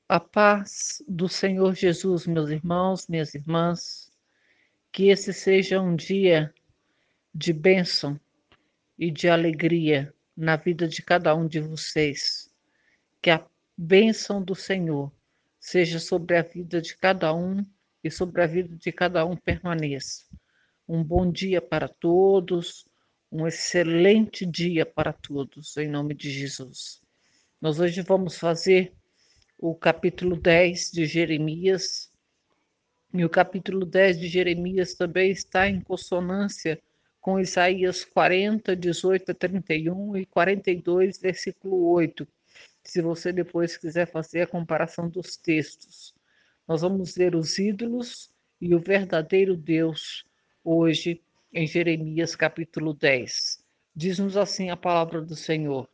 A paz do Senhor Jesus, meus irmãos, minhas irmãs, que esse seja um dia de bênção e de alegria na vida de cada um de vocês. Que a bênção do Senhor seja sobre a vida de cada um e sobre a vida de cada um permaneça. Um bom dia para todos, um excelente dia para todos, em nome de Jesus. Nós hoje vamos fazer o capítulo 10 de Jeremias. E o capítulo 10 de Jeremias também está em consonância com Isaías 40, 18 a 31 e 42, versículo 8. Se você depois quiser fazer a comparação dos textos. Nós vamos ver os ídolos e o verdadeiro Deus hoje em Jeremias capítulo 10. Diz-nos assim a palavra do Senhor.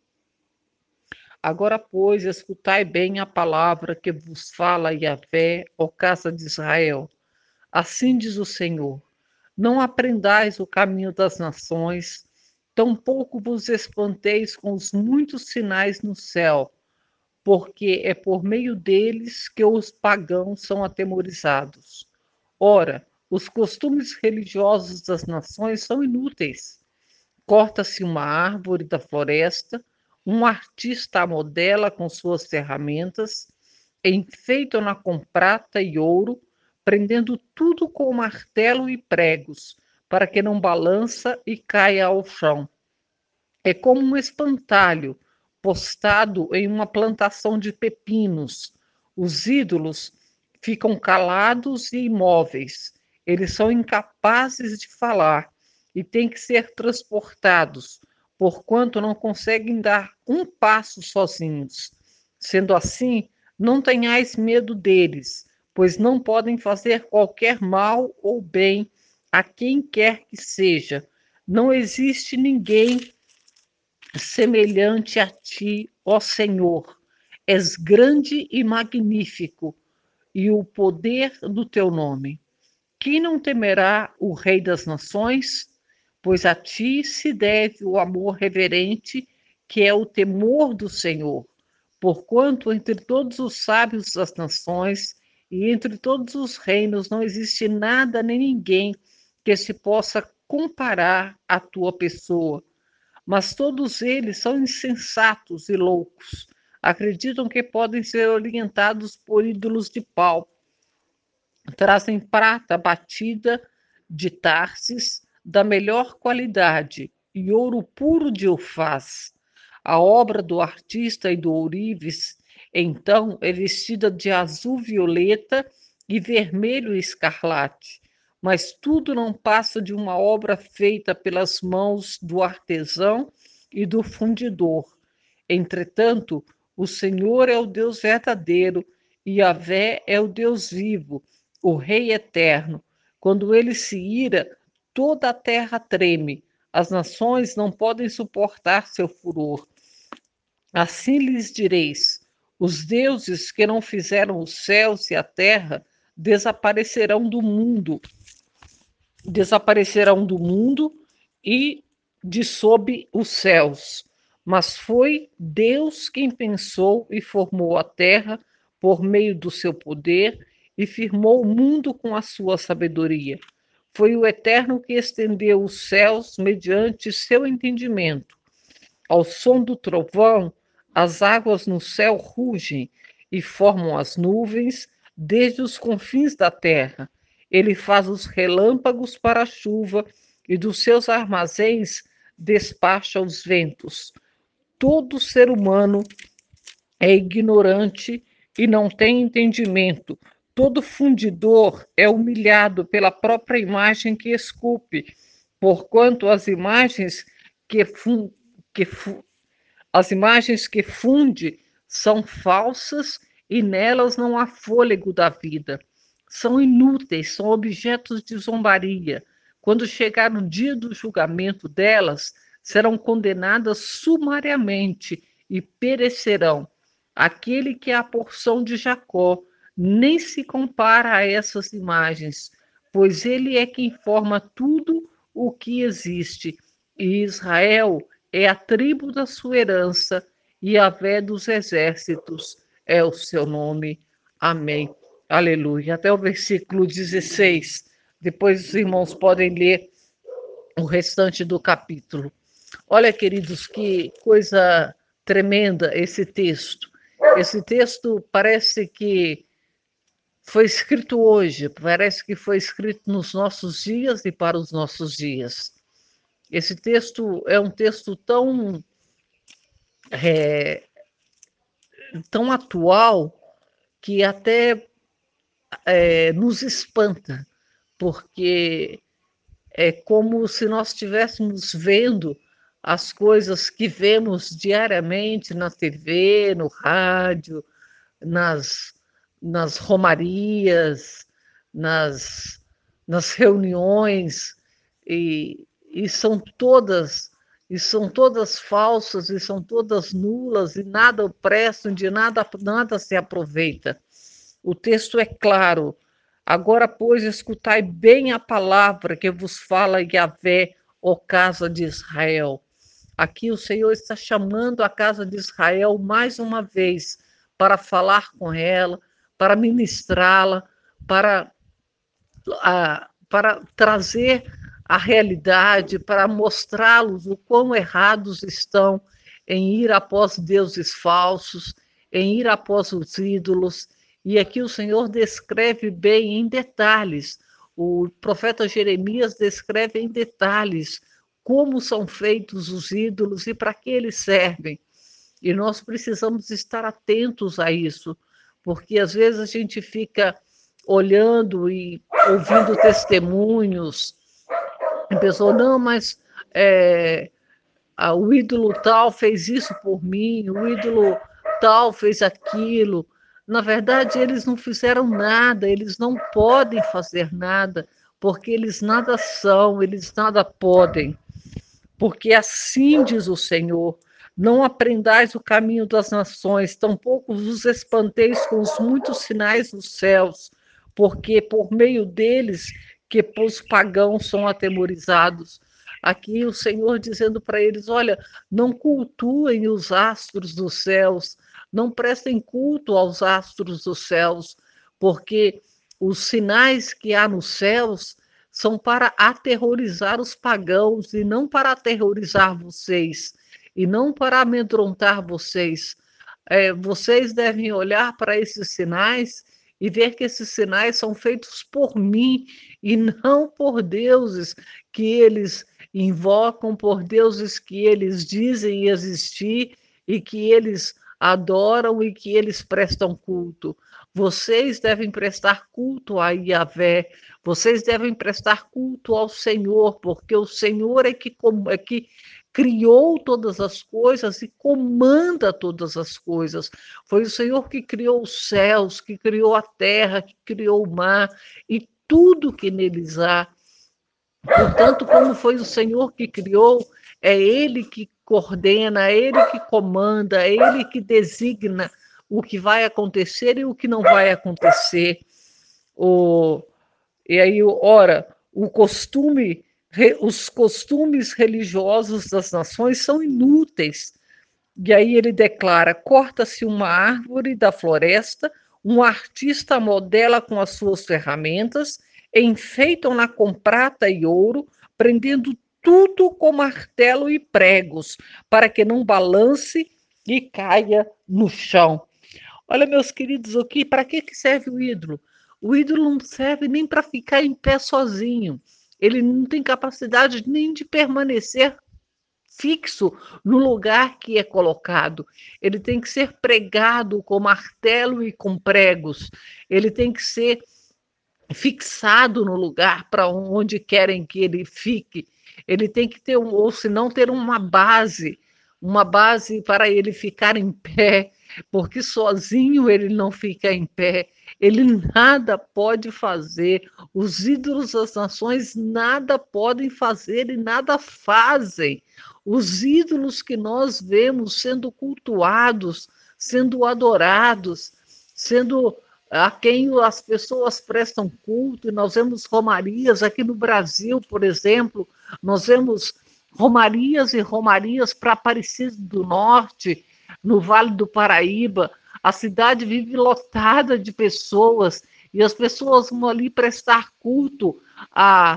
Agora, pois, escutai bem a palavra que vos fala Yahvé, ó casa de Israel. Assim diz o Senhor: não aprendais o caminho das nações, tampouco vos espanteis com os muitos sinais no céu, porque é por meio deles que os pagãos são atemorizados. Ora, os costumes religiosos das nações são inúteis. Corta-se uma árvore da floresta, um artista a modela com suas ferramentas, enfeitam-na com prata e ouro, prendendo tudo com martelo e pregos, para que não balança e caia ao chão. É como um espantalho postado em uma plantação de pepinos. Os ídolos ficam calados e imóveis. Eles são incapazes de falar e têm que ser transportados, porquanto não conseguem dar um passo sozinhos. Sendo assim, não tenhais medo deles, pois não podem fazer qualquer mal ou bem a quem quer que seja. Não existe ninguém semelhante a ti, ó Senhor. És grande e magnífico, e o poder do teu nome. Quem não temerá o Rei das Nações? Pois a ti se deve o amor reverente, que é o temor do Senhor. Porquanto entre todos os sábios das nações e entre todos os reinos não existe nada nem ninguém que se possa comparar à tua pessoa. Mas todos eles são insensatos e loucos. Acreditam que podem ser orientados por ídolos de pau. Trazem prata batida de Tarsis da melhor qualidade e ouro puro de Ufaz. A obra do artista e do ourives, então, é vestida de azul violeta e vermelho escarlate. Mas tudo não passa de uma obra feita pelas mãos do artesão e do fundidor. Entretanto, o Senhor é o Deus verdadeiro e Yahvé é o Deus vivo, o Rei eterno. Quando ele se ira, toda a terra treme. As nações não podem suportar seu furor. Assim lhes direis: os deuses que não fizeram os céus e a terra desaparecerão do mundo e de sob os céus. Mas foi Deus quem pensou e formou a terra por meio do seu poder e firmou o mundo com a sua sabedoria. Foi o Eterno que estendeu os céus mediante seu entendimento. Ao som do trovão, as águas no céu rugem e formam as nuvens desde os confins da terra. Ele faz os relâmpagos para a chuva e dos seus armazéns despacha os ventos. Todo ser humano é ignorante e não tem entendimento. Todo fundidor é humilhado pela própria imagem que esculpe, porquanto que as imagens que funde são falsas e nelas não há fôlego da vida. São inúteis, são objetos de zombaria. Quando chegar o dia do julgamento delas, serão condenadas sumariamente e perecerão. Aquele que é a porção de Jacó nem se compara a essas imagens, pois ele é quem forma tudo o que existe. E Israel é a tribo da sua herança e a vé dos exércitos. é o seu nome. Amém. Aleluia. Até o versículo 16. Depois os irmãos podem ler o restante do capítulo. Olha, queridos, que coisa tremenda esse texto. Esse texto parece que foi escrito hoje, parece que foi escrito nos nossos dias e para os nossos dias. Esse texto é um texto tão atual que até nos espanta, porque é como se nós estivéssemos vendo as coisas que vemos diariamente na TV, no rádio, nas romarias, nas reuniões, e são todas falsas, e são todas nulas, e nada prestam, de nada se aproveita. O texto é claro. Agora, pois, escutai bem a palavra que vos fala Yahvé, ó casa de Israel. Aqui o Senhor está chamando a casa de Israel mais uma vez para falar com ela, para ministrá-la, para trazer a realidade, para mostrá-los o quão errados estão em ir após deuses falsos, em ir após os ídolos. E aqui o Senhor descreve bem em detalhes, o profeta Jeremias descreve em detalhes como são feitos os ídolos e para que eles servem. E nós precisamos estar atentos a isso, porque às vezes a gente fica olhando e ouvindo testemunhos, e pessoa, não, mas o ídolo tal fez isso por mim, o ídolo tal fez aquilo. Na verdade, eles não fizeram nada, eles não podem fazer nada, porque eles nada são, eles nada podem. Porque assim diz o Senhor: não aprendais o caminho das nações, tampouco vos espanteis com os muitos sinais dos céus, porque por meio deles que os pagãos são atemorizados. Aqui o Senhor dizendo para eles: olha, não cultuem os astros dos céus, não prestem culto aos astros dos céus, porque os sinais que há nos céus são para aterrorizar os pagãos e não para aterrorizar vocês, e não para amedrontar vocês. Vocês devem olhar para esses sinais e ver que esses sinais são feitos por mim e não por deuses que eles invocam, por deuses que eles dizem existir e que eles adoram e que eles prestam culto. Vocês devem prestar culto a Yahvé, vocês devem prestar culto ao Senhor, porque o Senhor é que criou todas as coisas e comanda todas as coisas. Foi o Senhor que criou os céus, que criou a terra, que criou o mar e tudo que neles há. Portanto, como foi o Senhor que criou, é Ele que coordena, é Ele que comanda, é Ele que designa o que vai acontecer e o que não vai acontecer. E aí, ora, os costumes religiosos das nações são inúteis. E aí ele declara: corta-se uma árvore da floresta, um artista modela com as suas ferramentas, enfeitam-na com prata e ouro, prendendo tudo com martelo e pregos, para que não balance e caia no chão. Olha, meus queridos, para que serve o ídolo? O ídolo não serve nem para ficar em pé sozinho. Ele não tem capacidade nem de permanecer fixo no lugar que é colocado. Ele tem que ser pregado com martelo e com pregos. Ele tem que ser fixado no lugar para onde querem que ele fique. Ele tem que ter, ou se não, ter uma base para ele ficar em pé, porque sozinho ele não fica em pé. Ele nada pode fazer. Os ídolos das nações nada podem fazer e nada fazem. Os ídolos que nós vemos sendo cultuados, sendo adorados, sendo a quem as pessoas prestam culto, e nós vemos romarias aqui no Brasil, por exemplo, nós vemos romarias e romarias para Aparecida do Norte, no Vale do Paraíba, A cidade vive lotada de pessoas e as pessoas vão ali prestar culto a,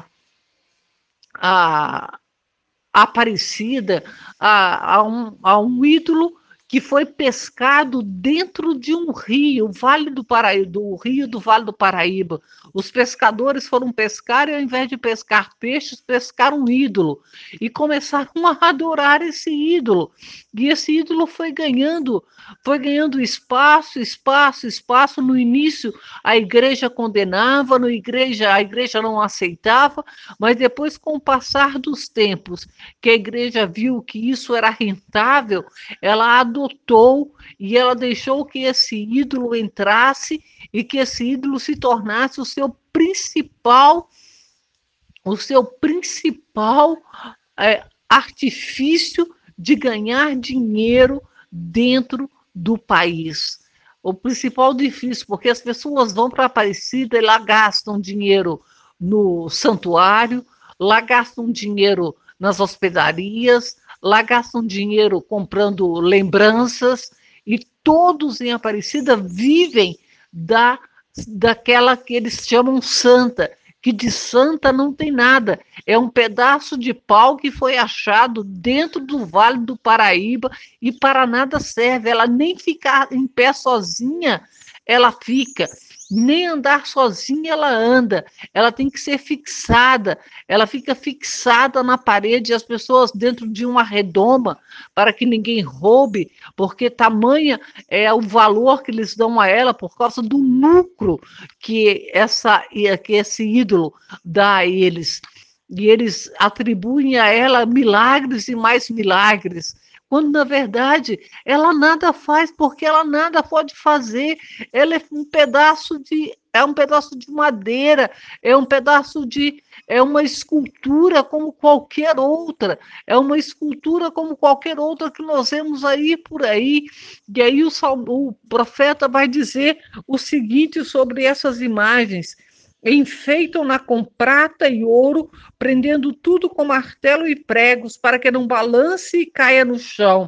a Aparecida, a um ídolo que foi pescado dentro de um rio, o Vale do Paraíba, do rio do Vale do Paraíba. Os pescadores foram pescar e, ao invés de pescar peixes, pescaram um ídolo e começaram a adorar esse ídolo. E esse ídolo foi ganhando espaço, espaço, espaço. No início, a igreja condenava, a igreja não aceitava, mas depois, com o passar dos tempos, que a igreja viu que isso era rentável, ela adotou e ela deixou que esse ídolo entrasse e que esse ídolo se tornasse o seu principal artifício de ganhar dinheiro dentro do país. O principal difícil, porque as pessoas vão para Aparecida e lá gastam dinheiro no santuário, lá gastam dinheiro nas hospedarias, lá gastam dinheiro comprando lembranças, e todos em Aparecida vivem daquela que eles chamam santa, que de santa não tem nada. É um pedaço de pau que foi achado dentro do Vale do Paraíba e para nada serve. Ela nem ficar em pé sozinha, ela fica. Nem andar sozinha ela anda, ela tem que ser fixada, ela fica fixada na parede, e as pessoas dentro de uma redoma, para que ninguém roube, porque tamanha é o valor que eles dão a ela por causa do lucro que esse ídolo dá a eles. E eles atribuem a ela milagres e mais milagres, quando na verdade ela nada faz, porque ela nada pode fazer. Ela é um pedaço de madeira, é uma escultura como qualquer outra, é uma escultura como qualquer outra que nós vemos aí por aí. E aí o profeta vai dizer o seguinte sobre essas imagens: enfeitam-na com prata e ouro, prendendo tudo com martelo e pregos, para que não balance e caia no chão.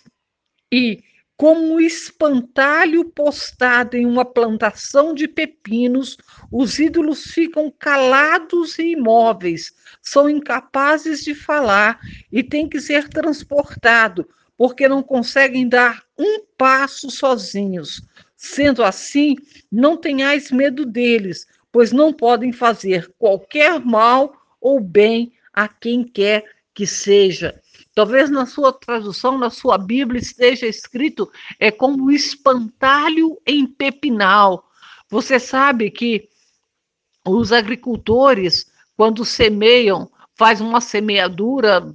E, como um espantalho postado em uma plantação de pepinos, os ídolos ficam calados e imóveis, são incapazes de falar e têm que ser transportados, porque não conseguem dar um passo sozinhos. Sendo assim, não tenhais medo deles, pois não podem fazer qualquer mal ou bem a quem quer que seja. Talvez na sua tradução, na sua Bíblia, esteja escrito como espantalho em pepinal. Você sabe que os agricultores, quando semeiam, faz a semeadura,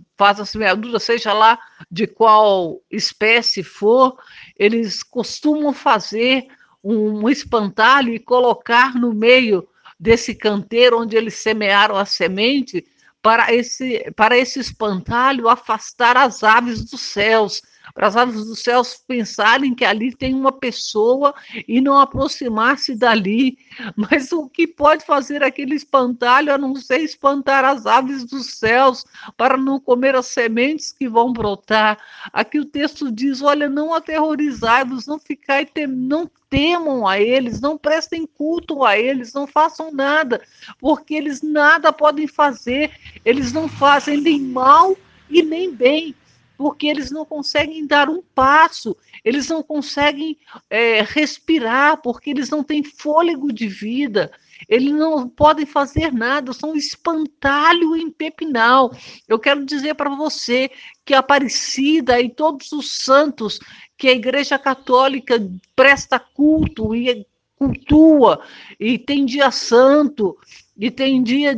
seja lá de qual espécie for, eles costumam fazer um espantalho e colocar no meio desse canteiro onde eles semearam a semente, para esse espantalho afastar as aves dos céus, para as aves dos céus pensarem que ali tem uma pessoa e não aproximar-se dali. Mas o que pode fazer aquele espantalho a não ser espantar as aves dos céus para não comer as sementes que vão brotar? Aqui o texto diz: olha, não aterrorizai-vos, não temam a eles, não prestem culto a eles, não façam nada, porque eles nada podem fazer, eles não fazem nem mal e nem bem, porque eles não conseguem dar um passo, eles não conseguem respirar, porque eles não têm fôlego de vida, eles não podem fazer nada, são um espantalho em pepinal. Eu quero dizer para você que a Aparecida e todos os santos que a Igreja Católica presta culto e cultua, e tem dia santo, e tem dia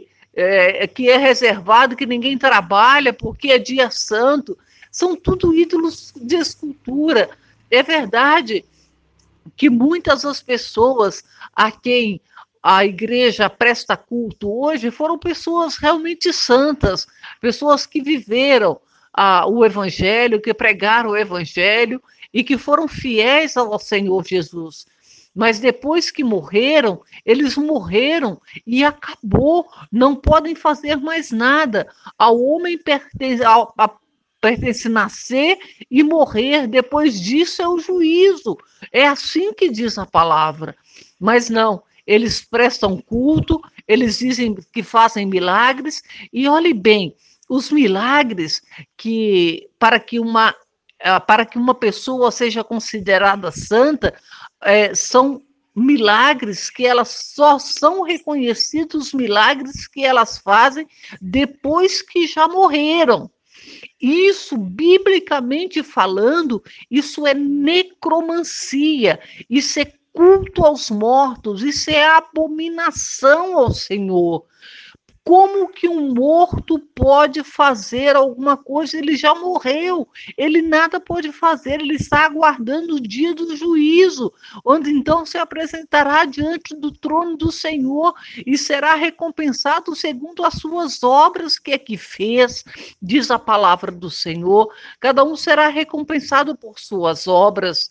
que é reservado, que ninguém trabalha porque é dia santo, são tudo ídolos de escultura. É verdade que muitas das pessoas a quem a igreja presta culto hoje foram pessoas realmente santas, pessoas que viveram o evangelho, que pregaram o evangelho e que foram fiéis ao Senhor Jesus. Mas depois que morreram, eles morreram e acabou, não podem fazer mais nada. Ao homem pertence nascer e morrer, depois disso é o juízo. É assim que diz a palavra. Mas não, eles prestam culto, eles dizem que fazem milagres, e olhe bem, os milagres que para que uma pessoa seja considerada santa, são milagres que elas só são reconhecidos, os milagres que elas fazem depois que já morreram. Isso, biblicamente falando, isso é necromancia, isso é culto aos mortos, isso é abominação ao Senhor. Como que um morto pode fazer alguma coisa? Ele já morreu, ele nada pode fazer, ele está aguardando o dia do juízo, onde então se apresentará diante do trono do Senhor e será recompensado segundo as suas obras que fez, diz a palavra do Senhor. Cada um será recompensado por suas obras.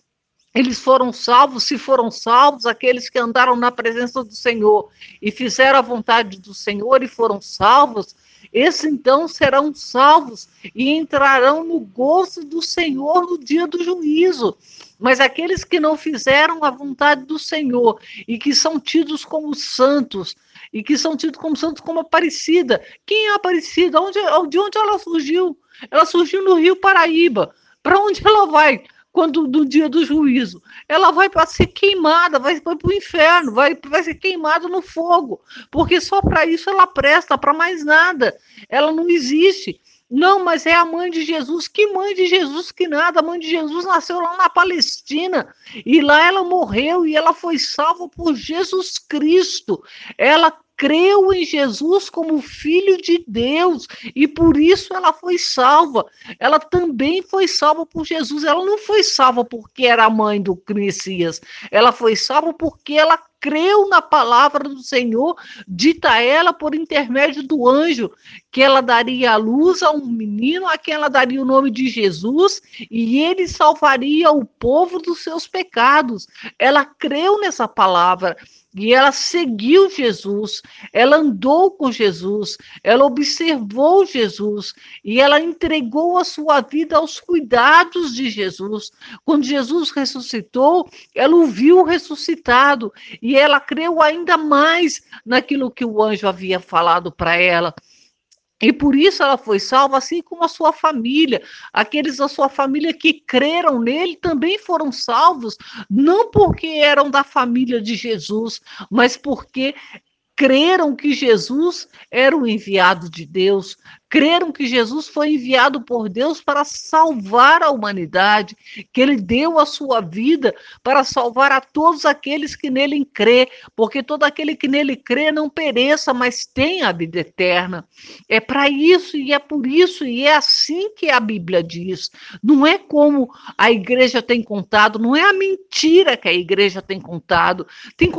Eles foram salvos, se foram salvos, aqueles que andaram na presença do Senhor e fizeram a vontade do Senhor e foram salvos, esses então serão salvos e entrarão no gozo do Senhor no dia do juízo. Mas aqueles que não fizeram a vontade do Senhor e que são tidos como santos, e que são tidos como santos como Aparecida. Quem é Aparecida? De onde ela surgiu? Ela surgiu no Rio Paraíba. Para onde ela vai? Quando no dia do juízo, ela vai para ser queimada, vai para o inferno, vai ser queimada no fogo, porque só para isso ela presta, para mais nada, ela não existe. Não, mas é a mãe de Jesus. Que mãe de Jesus que nada? A mãe de Jesus nasceu lá na Palestina e lá ela morreu e ela foi salva por Jesus Cristo. Ela creu em Jesus como filho de Deus e por isso ela foi salva. Ela também foi salva por Jesus. Ela não foi salva porque era a mãe do Messias. Ela foi salva porque ela creu na palavra do Senhor, dita a ela por intermédio do anjo, que ela daria a luz a um menino a quem ela daria o nome de Jesus e ele salvaria o povo dos seus pecados. Ela creu nessa palavra. E ela seguiu Jesus, ela andou com Jesus, ela observou Jesus e ela entregou a sua vida aos cuidados de Jesus. Quando Jesus ressuscitou, ela o viu ressuscitado e ela creu ainda mais naquilo que o anjo havia falado para ela. E por isso ela foi salva, assim como a sua família. Aqueles da sua família que creram nele também foram salvos, não porque eram da família de Jesus, mas porque creram que Jesus era o enviado de Deus, creram que Jesus foi enviado por Deus para salvar a humanidade, que ele deu a sua vida para salvar a todos aqueles que nele crê, porque todo aquele que nele crê não pereça, mas tenha a vida eterna. É para isso e é por isso e é assim que a Bíblia diz. Não é como a igreja tem contado, não é a mentira que a igreja tem contado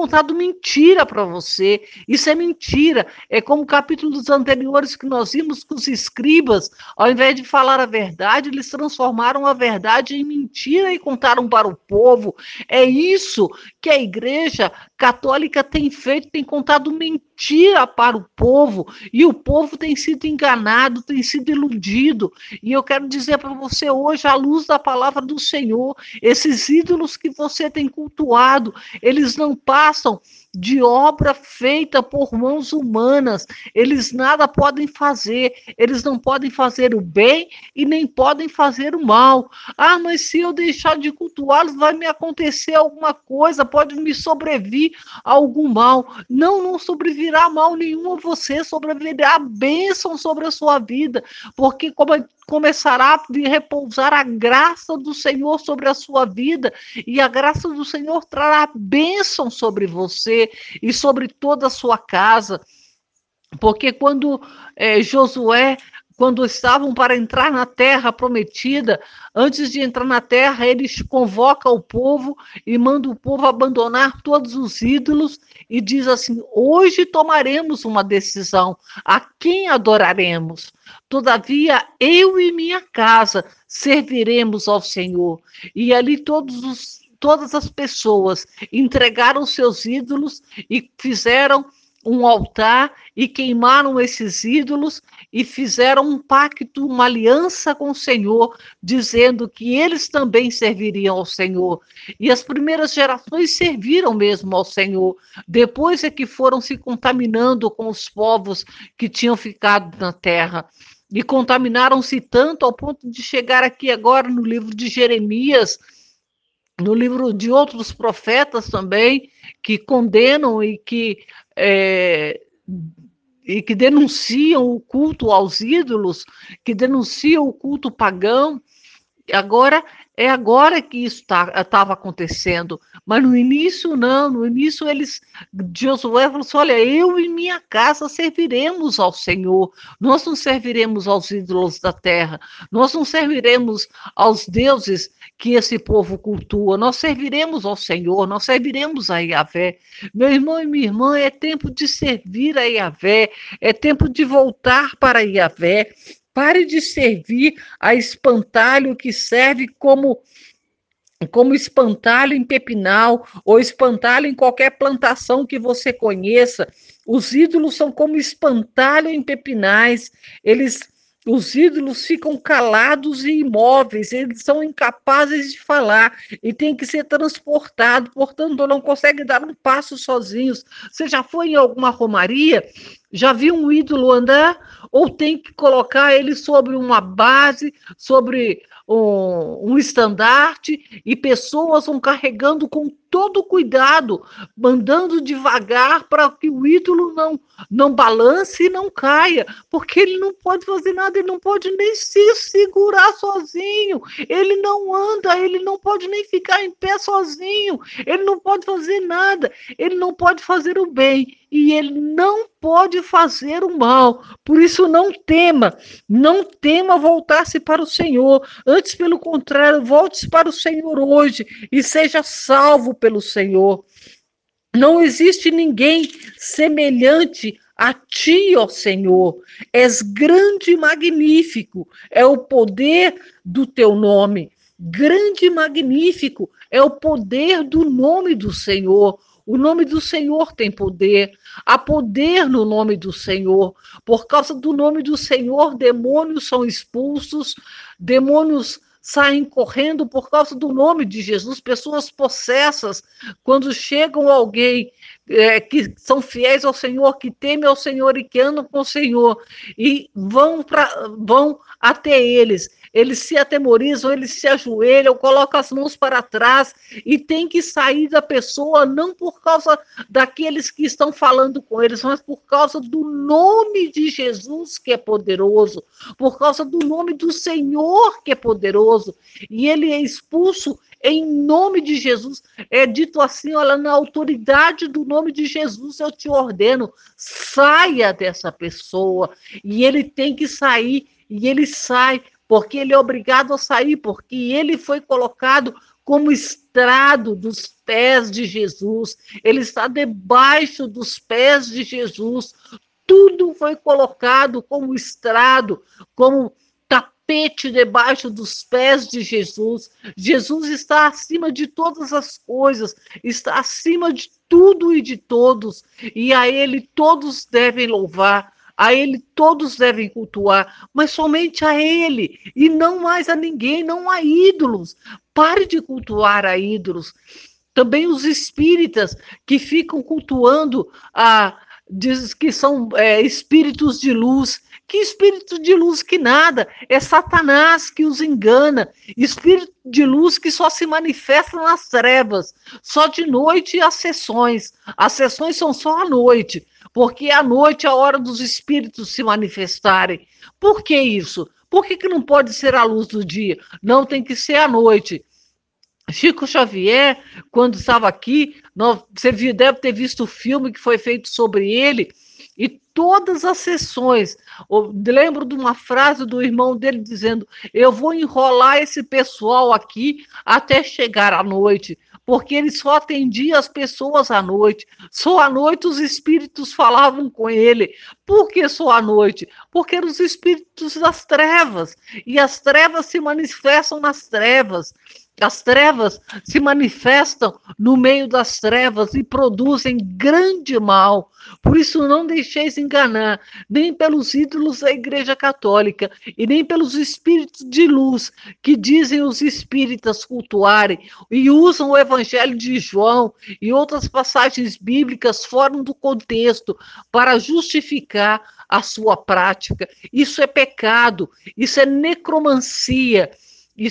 mentira para você. Isso é mentira. É como capítulos anteriores que nós vimos que os escribas, ao invés de falar a verdade, eles transformaram a verdade em mentira e contaram para o povo. É isso que a igreja católica tem feito, tem contado mentira para o povo, e o povo tem sido enganado, tem sido iludido. E eu quero dizer para você hoje, à luz da palavra do Senhor, esses ídolos que você tem cultuado, eles não passam de obra feita por mãos humanas. Eles nada podem fazer. Eles não podem fazer o bem e nem podem fazer o mal. Ah, mas se eu deixar de cultuá-los, vai me acontecer alguma coisa, pode me sobrevir algum mal. Não, não sobrevirá mal nenhum a você, sobrevirá bênção sobre a sua vida, porque começará a repousar a graça do Senhor sobre a sua vida, e a graça do Senhor trará bênção sobre você e sobre toda a sua casa. Porque quando Josué, quando estavam para entrar na terra prometida, antes de entrar na terra, ele convoca o povo e manda o povo abandonar todos os ídolos e diz assim: hoje tomaremos uma decisão, a quem adoraremos? Todavia, eu e minha casa serviremos ao Senhor. E ali todas as pessoas entregaram seus ídolos e fizeram um altar e queimaram esses ídolos e fizeram um pacto, uma aliança com o Senhor, dizendo que eles também serviriam ao Senhor. E as primeiras gerações serviram mesmo ao Senhor. Depois é que foram se contaminando com os povos que tinham ficado na terra. E contaminaram-se tanto ao ponto de chegar aqui agora no livro de Jeremias, no livro de outros profetas também, que condenam é, e que denunciam o culto aos ídolos, que denunciam o culto pagão. Agora é agora que isso estava acontecendo, mas no início não, no início Josué falou assim, olha, eu e minha casa serviremos ao Senhor, nós não serviremos aos ídolos da terra, nós não serviremos aos deuses que esse povo cultua, nós serviremos ao Senhor, nós serviremos a Yahvé. Meu irmão e minha irmã, é tempo de servir a Yahvé, é tempo de voltar para Yahvé. Pare de servir a espantalho que serve como espantalho em pepinal ou espantalho em qualquer plantação que você conheça. Os ídolos são como espantalho em pepinais. Os ídolos ficam calados e imóveis, eles são incapazes de falar e têm que ser transportados, portanto, não conseguem dar um passo sozinhos. Você já foi em alguma romaria? Já viu um ídolo andar? Ou tem que colocar ele sobre uma base, sobre um estandarte, e pessoas vão carregando com todo cuidado, mandando devagar para que o ídolo não balance e não caia, porque ele não pode fazer nada, ele não pode nem se segurar sozinho, ele não anda, ele não pode nem ficar em pé sozinho, ele não pode fazer nada, ele não pode fazer o bem e ele não pode fazer o mal. Por isso não tema voltar-se para o Senhor, antes pelo contrário, volte-se para o Senhor hoje e seja salvo pelo Senhor. Não existe ninguém semelhante a ti, ó Senhor. És grande e magnífico, é o poder do teu nome. Grande e magnífico é o poder do nome do Senhor. O nome do Senhor tem poder. Há poder no nome do Senhor. Por causa do nome do Senhor, demônios são expulsos, demônios saem correndo por causa do nome de Jesus. Pessoas possessas, quando chegam alguém que são fiéis ao Senhor, que temem ao Senhor e que andam com o Senhor, e vão até eles se atemorizam, eles se ajoelham, colocam as mãos para trás e tem que sair da pessoa, não por causa daqueles que estão falando com eles, mas por causa do nome de Jesus, que é poderoso, por causa do nome do Senhor, que é poderoso, e ele é expulso em nome de Jesus. É dito assim, olha, na autoridade do nome de Jesus eu te ordeno, saia dessa pessoa, e ele tem que sair, e ele sai, porque ele é obrigado a sair, porque ele foi colocado como estrado dos pés de Jesus, ele está debaixo dos pés de Jesus, tudo foi colocado como estrado, como tapete debaixo dos pés de Jesus. Jesus está acima de todas as coisas, está acima de tudo e de todos, e a ele todos devem louvar, a ele todos devem cultuar, mas somente a ele, e não mais a ninguém, não há ídolos. Pare de cultuar a ídolos. Também os espíritas que ficam cultuando diz que são espíritos de luz. Que espírito de luz que nada? É Satanás que os engana. Espírito de luz que só se manifesta nas trevas. Só de noite as sessões. As sessões são só à noite, porque à noite é a hora dos espíritos se manifestarem. Por que isso? Por que não pode ser à luz do dia? Não, tem que ser à noite. Chico Xavier, quando estava aqui, você deve ter visto o filme que foi feito sobre ele, e todas as sessões, eu lembro de uma frase do irmão dele dizendo, eu vou enrolar esse pessoal aqui até chegar à noite, porque ele só atendia as pessoas à noite, só à noite os espíritos falavam com ele. Por que só à noite? Porque eram os espíritos das trevas, e as trevas se manifestam nas trevas. As trevas se manifestam no meio das trevas e produzem grande mal. Por isso, não deixeis enganar, nem pelos ídolos da Igreja Católica, e nem pelos espíritos de luz, que dizem os espíritas cultuarem, e usam o Evangelho de João e outras passagens bíblicas fora do contexto, para justificar a sua prática. Isso é pecado, isso é necromancia. E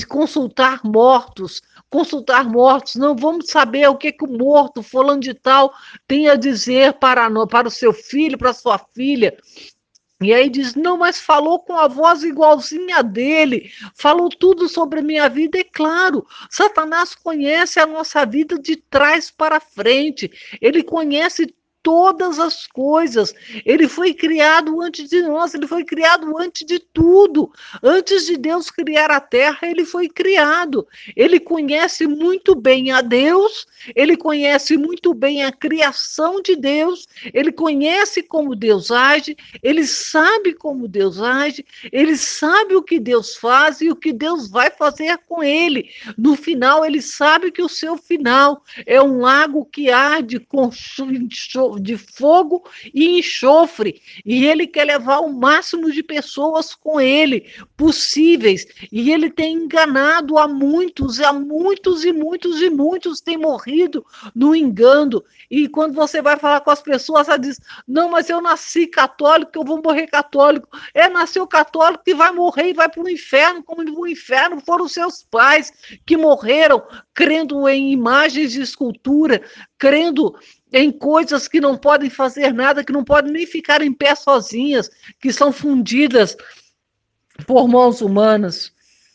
consultar mortos, não vamos saber o que o morto, fulano de tal, tem a dizer para o seu filho, para a sua filha. E aí diz, não, mas falou com a voz igualzinha a dele, falou tudo sobre a minha vida, é claro, Satanás conhece a nossa vida de trás para frente, ele conhece todas as coisas, ele foi criado antes de nós, ele foi criado antes de tudo, antes de Deus criar a terra, ele foi criado, ele conhece muito bem a Deus, ele conhece muito bem a criação de Deus, ele conhece como Deus age, ele sabe como Deus age, ele sabe o que Deus faz e o que Deus vai fazer com ele. No final, ele sabe que o seu final é um lago que arde com de fogo e enxofre, e ele quer levar o máximo de pessoas com ele possíveis, e ele tem enganado a muitos e muitos têm morrido no engano. E quando você vai falar com as pessoas, ela diz, não, mas eu nasci católico, eu vou morrer católico. Nasceu católico e vai morrer e vai para o inferno, como no inferno foram seus pais, que morreram crendo em imagens de escultura, crendo em coisas que não podem fazer nada, que não podem nem ficar em pé sozinhas, que são fundidas por mãos humanas.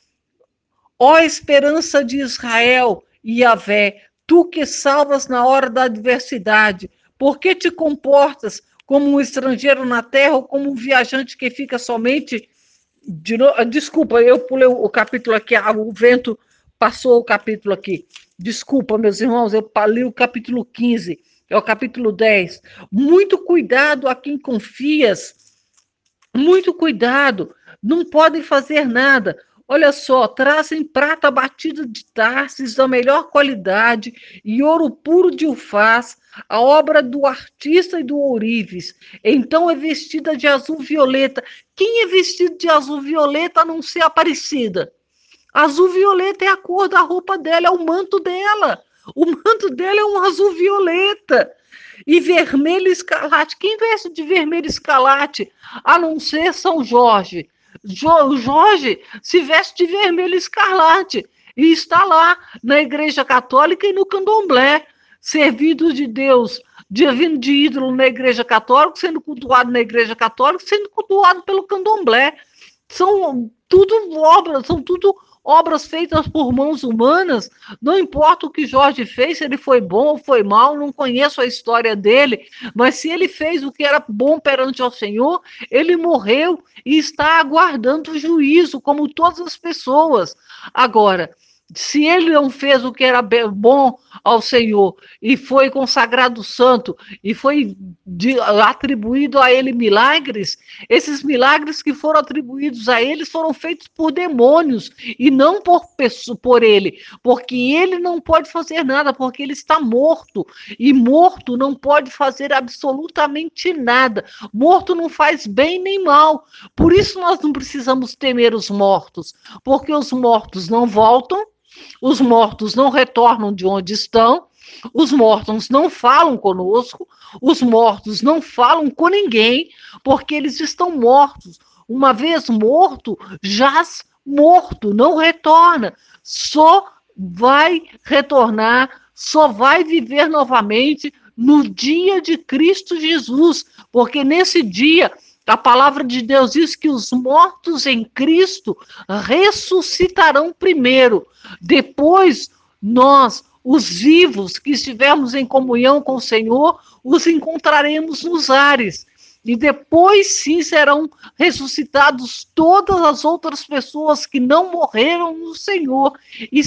Ó esperança de Israel e Yahvé, tu que salvas na hora da adversidade, por que te comportas como um estrangeiro na terra ou como um viajante que fica somente... Desculpa, eu pulei o capítulo aqui, o vento passou o capítulo aqui. Desculpa, meus irmãos, eu li o capítulo 15, é o capítulo 10. Muito cuidado a quem confias, muito cuidado, não podem fazer nada. Olha só, trazem prata batida de Tarsis da melhor qualidade e ouro puro de Ufaz, a obra do artista e do ourives. Então é vestida de azul violeta. Quem é vestido de azul violeta a não ser Aparecida? Azul violeta é a cor da roupa dela, é o manto dela. O manto dela é um azul violeta. E vermelho escarlate. Quem veste de vermelho escarlate a não ser São Jorge? Jorge se veste de vermelho escarlate e está lá na Igreja Católica e no Candomblé, servido de Deus, vindo de ídolo na Igreja Católica, sendo cultuado na Igreja Católica, sendo cultuado pelo Candomblé. São tudo obras feitas por mãos humanas. Não importa o que Jorge fez, se ele foi bom ou foi mal, não conheço a história dele, mas se ele fez o que era bom perante ao Senhor, ele morreu e está aguardando o juízo, como todas as pessoas. Agora, se ele não fez o que era bom ao Senhor e foi consagrado santo e foi atribuído a ele milagres, esses milagres que foram atribuídos a ele foram feitos por demônios e não por ele, porque ele não pode fazer nada, porque ele está morto, e morto não pode fazer absolutamente nada, morto não faz bem nem mal. Por isso nós não precisamos temer os mortos, porque os mortos não voltam, os mortos não retornam de onde estão, os mortos não falam conosco, os mortos não falam com ninguém, porque eles estão mortos. Uma vez morto, jaz morto, não retorna. Só vai retornar, só vai viver novamente no dia de Cristo Jesus, porque nesse dia a palavra de Deus diz que os mortos em Cristo ressuscitarão primeiro. Depois, nós, os vivos que estivermos em comunhão com o Senhor, os encontraremos nos ares. E depois, sim, serão ressuscitados todas as outras pessoas que não morreram no Senhor e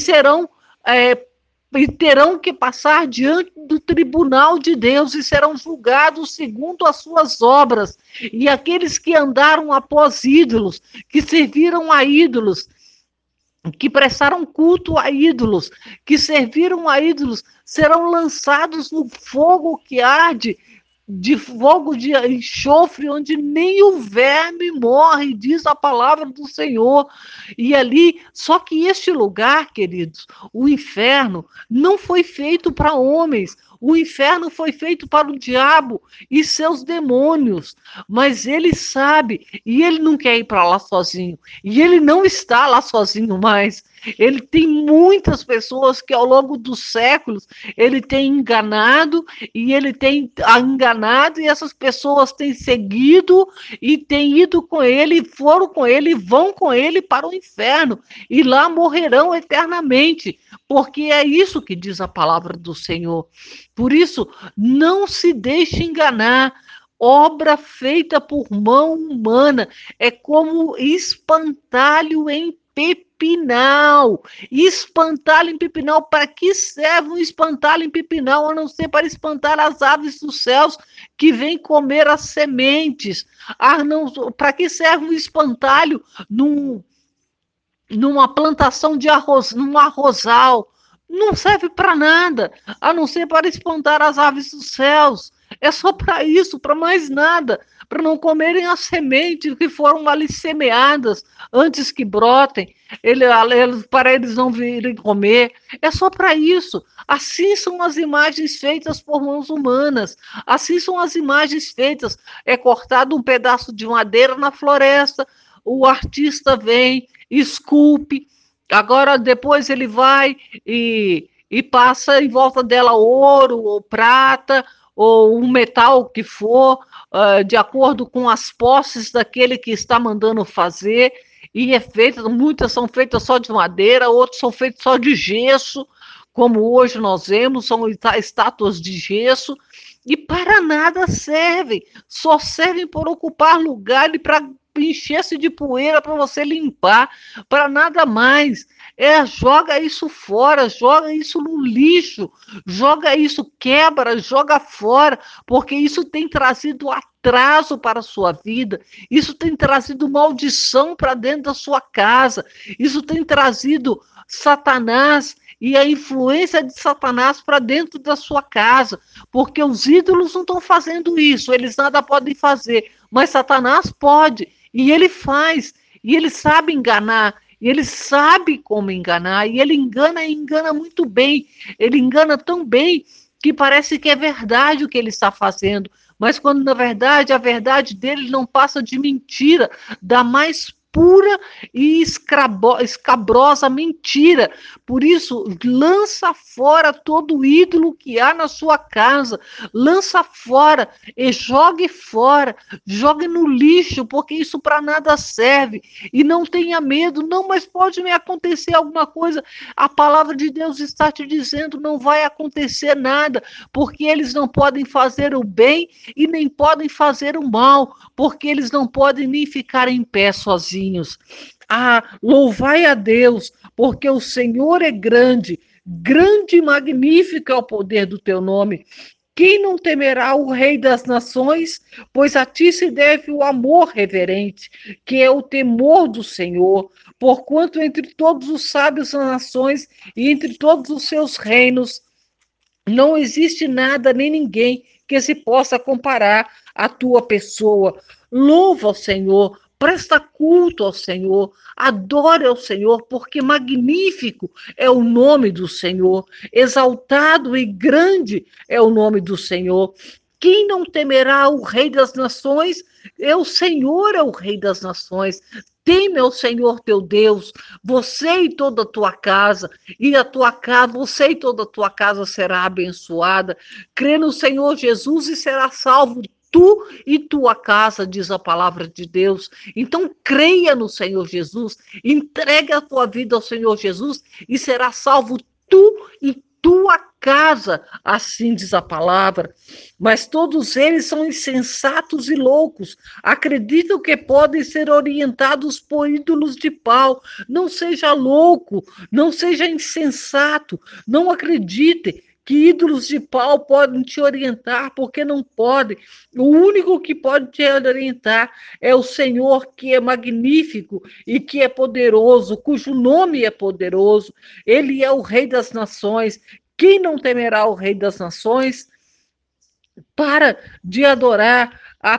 terão que passar diante do tribunal de Deus e serão julgados segundo as suas obras. E aqueles que andaram após ídolos, que serviram a ídolos, que prestaram culto a ídolos, que serviram a ídolos, serão lançados no fogo que arde, de fogo de enxofre, onde nem o verme morre, diz a palavra do Senhor. E ali, só que este lugar, queridos, o inferno, não foi feito para homens. O inferno foi feito para o diabo e seus demônios, mas ele sabe e ele não quer ir para lá sozinho. E ele não está lá sozinho mais. Ele tem muitas pessoas que ao longo dos séculos ele tem enganado e ele tem enganado e essas pessoas têm seguido e têm ido com ele, foram com ele, vão com ele para o inferno e lá morrerão eternamente, porque é isso que diz a palavra do Senhor. Por isso, não se deixe enganar. Obra feita por mão humana é como espantalho em pepinal. Espantalho em pepinal. Para que serve um espantalho em pepinal, a não ser para espantar as aves dos céus que vêm comer as sementes? Para que serve um espantalho numa plantação de arroz, num arrozal? Não serve para nada, a não ser para espantar as aves dos céus. É só para isso, para mais nada, para não comerem as sementes que foram ali semeadas antes que brotem, para eles não virem comer. É só para isso. Assim são as imagens feitas por mãos humanas. Assim são as imagens feitas. É cortado um pedaço de madeira na floresta, o artista vem, esculpe, agora depois ele vai e passa em volta dela ouro ou prata ou um metal que for, de acordo com as posses daquele que está mandando fazer, e muitas são feitas só de madeira, outras são feitas só de gesso, como hoje nós vemos, são estátuas de gesso, e para nada servem, só servem para ocupar lugar e para encher-se de poeira para você limpar, para nada mais. Joga isso fora, joga isso no lixo, joga isso, quebra, joga fora, porque isso tem trazido atraso para a sua vida, isso tem trazido maldição para dentro da sua casa, isso tem trazido Satanás e a influência de Satanás para dentro da sua casa, porque os ídolos não estão fazendo isso, eles nada podem fazer, mas Satanás pode, e ele faz, e ele sabe enganar, e ele sabe como enganar, e ele engana e engana muito bem, ele engana tão bem que parece que é verdade o que ele está fazendo, mas quando na verdade a verdade dele não passa de mentira, da mais pura e escabrosa mentira. Por isso, lança fora todo ídolo que há na sua casa, lança fora e jogue fora, jogue no lixo, porque isso para nada serve. E não tenha medo, não, mas pode me acontecer alguma coisa. A palavra de Deus está te dizendo, não vai acontecer nada, porque eles não podem fazer o bem e nem podem fazer o mal, porque eles não podem nem ficar em pé sozinhos. Louvai a Deus, porque o Senhor é grande, grande e magnífico é o poder do teu nome. Quem não temerá o Rei das Nações? Pois a ti se deve o amor reverente, que é o temor do Senhor. Porquanto entre todos os sábios das nações e entre todos os seus reinos, não existe nada nem ninguém que se possa comparar à tua pessoa. Louva ao Senhor, presta culto ao Senhor, adore ao Senhor, porque magnífico é o nome do Senhor, exaltado e grande é o nome do Senhor. Quem não temerá o Rei das Nações? O Senhor é o Rei das Nações. Teme ao Senhor teu Deus, você e toda a tua casa, você e toda a tua casa será abençoada. Crê no Senhor Jesus e será salvo tu e tua casa, diz a palavra de Deus. Então creia no Senhor Jesus, entregue a tua vida ao Senhor Jesus e será salvo tu e tua casa, assim diz a palavra. Mas todos eles são insensatos e loucos, acreditam que podem ser orientados por ídolos de pau. Não seja louco, não seja insensato, não acredite que ídolos de pau podem te orientar, porque não podem. O único que pode te orientar é o Senhor, que é magnífico e que é poderoso, cujo nome é poderoso. Ele é o Rei das Nações. Quem não temerá o Rei das Nações? Para de adorar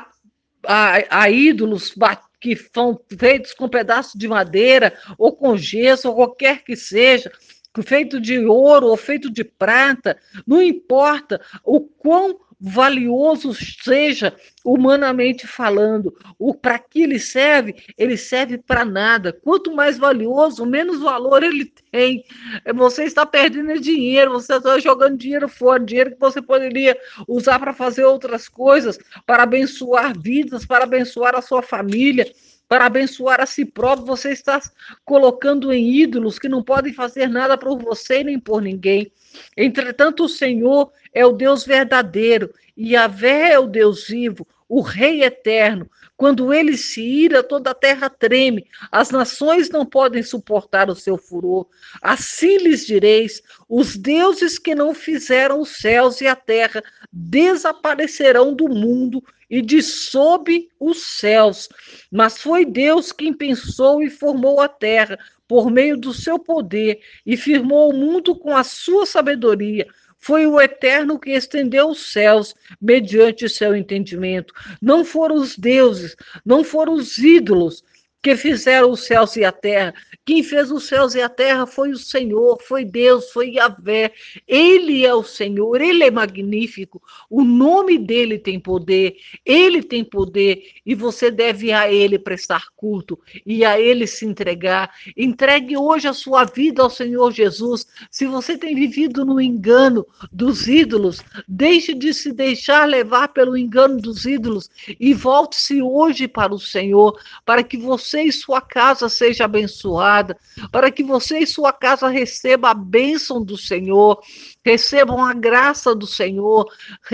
a ídolos que são feitos com pedaços de madeira ou com gesso ou qualquer que seja, feito de ouro ou feito de prata, não importa o quão valioso seja humanamente falando, para que ele serve para nada. Quanto mais valioso, menos valor ele tem. Você está perdendo dinheiro, você está jogando dinheiro fora, dinheiro que você poderia usar para fazer outras coisas, para abençoar vidas, para abençoar a sua família, para abençoar a si próprio. Você está colocando em ídolos que não podem fazer nada por você nem por ninguém. Entretanto, o Senhor é o Deus verdadeiro, e Yahvé é o Deus vivo, o Rei eterno. Quando ele se ira, toda a terra treme, as nações não podem suportar o seu furor. Assim lhes direis: os deuses que não fizeram os céus e a terra desaparecerão do mundo e de sob os céus. Mas foi Deus quem pensou e formou a terra por meio do seu poder e firmou o mundo com a sua sabedoria. Foi o Eterno que estendeu os céus mediante seu entendimento. Não foram os deuses, não foram os ídolos que fizeram os céus e a terra. Quem fez os céus e a terra foi o Senhor, foi Deus, foi Yahvé. Ele é o Senhor, ele é magnífico. O nome dele tem poder, ele tem poder, e você deve a ele prestar culto e a ele se entregar. Entregue hoje a sua vida ao Senhor Jesus. Se você tem vivido no engano dos ídolos, deixe de se deixar levar pelo engano dos ídolos e volte-se hoje para o Senhor, para que você e sua casa seja abençoada, para que você e sua casa recebam a bênção do Senhor, recebam a graça do Senhor,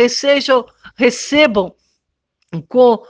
recebam com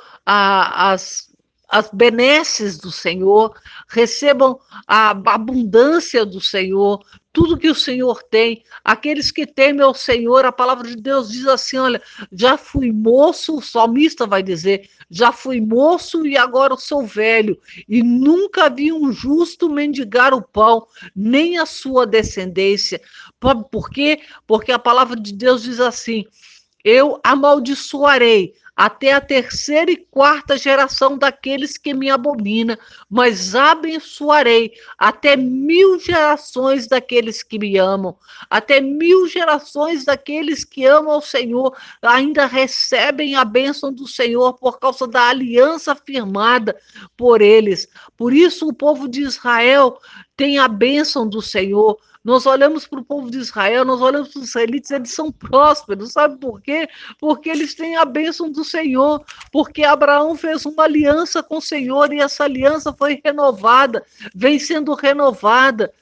as benesses do Senhor, recebam a abundância do Senhor, tudo que o Senhor tem. Aqueles que temem ao Senhor, a palavra de Deus diz assim: olha, já fui moço, o salmista vai dizer, já fui moço e agora sou velho, e nunca vi um justo mendigar o pão, nem a sua descendência. Por quê? Porque a palavra de Deus diz assim: eu amaldiçoarei até a terceira e quarta geração daqueles que me abominam, mas abençoarei até 1000 gerações daqueles que me amam, até 1000 gerações daqueles que amam ao Senhor, ainda recebem a bênção do Senhor por causa da aliança firmada por eles. Por isso o povo de Israel tem a bênção do Senhor. Nós olhamos para o povo de Israel, nós olhamos para os israelitas, eles são prósperos, sabe por quê? Porque eles têm a bênção do Senhor, porque Abraão fez uma aliança com o Senhor e essa aliança foi renovada, vem sendo renovada.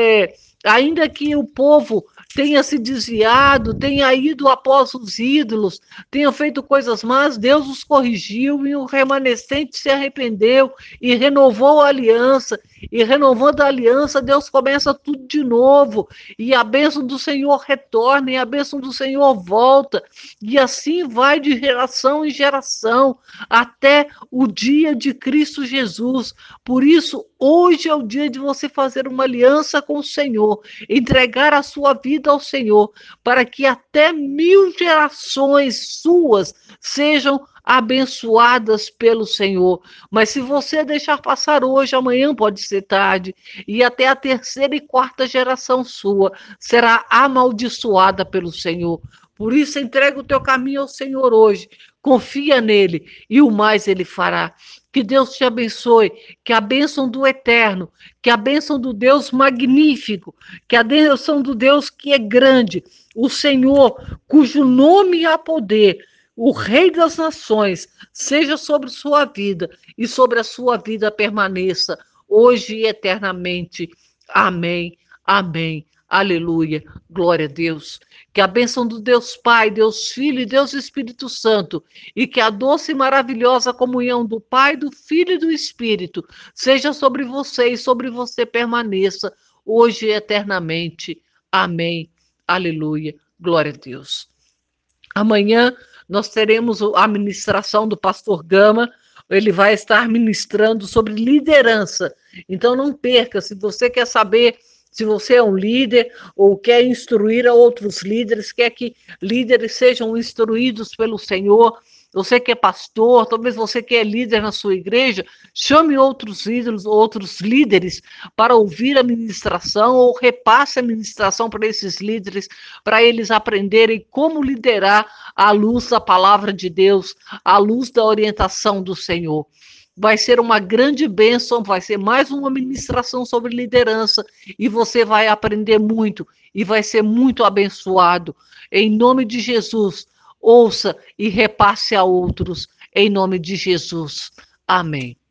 Ainda que o povo tenha se desviado, tenha ido após os ídolos, tenha feito coisas más, Deus os corrigiu e o remanescente se arrependeu e renovou a aliança. E renovando a aliança, Deus começa tudo de novo, e a bênção do Senhor retorna, e a bênção do Senhor volta, e assim vai de geração em geração, até o dia de Cristo Jesus. Por isso, hoje é o dia de você fazer uma aliança com o Senhor, entregar a sua vida ao Senhor, para que até 1000 gerações suas sejam abençoadas pelo Senhor. Mas se você deixar passar hoje, amanhã pode ser tarde, e até a terceira e quarta geração sua será amaldiçoada pelo Senhor. Por isso, entrega o teu caminho ao Senhor hoje, confia nele e o mais ele fará. Que Deus te abençoe, que a bênção do Eterno, que a bênção do Deus magnífico, que a bênção do Deus que é grande, o Senhor, cujo nome há poder, o Rei das Nações, seja sobre sua vida e sobre a sua vida permaneça, hoje e eternamente. Amém, amém, aleluia, glória a Deus. Que a bênção do Deus Pai, Deus Filho e Deus Espírito Santo, e que a doce e maravilhosa comunhão do Pai, do Filho e do Espírito seja sobre você e sobre você permaneça, hoje e eternamente. Amém, aleluia, Glória a Deus. Amanhã nós teremos a ministração do pastor Gama. Ele vai estar ministrando sobre liderança. Então não perca, se você quer saber se você é um líder ou quer instruir a outros líderes, quer que líderes sejam instruídos pelo Senhor, você que é pastor, talvez você que é líder na sua igreja, chame outros líderes para ouvir a ministração ou repasse a ministração para esses líderes, para eles aprenderem como liderar à luz da palavra de Deus, à luz da orientação do Senhor. Vai ser uma grande bênção, vai ser mais uma ministração sobre liderança e você vai aprender muito e vai ser muito abençoado. Em nome de Jesus, ouça e repasse a outros. Em nome de Jesus. Amém.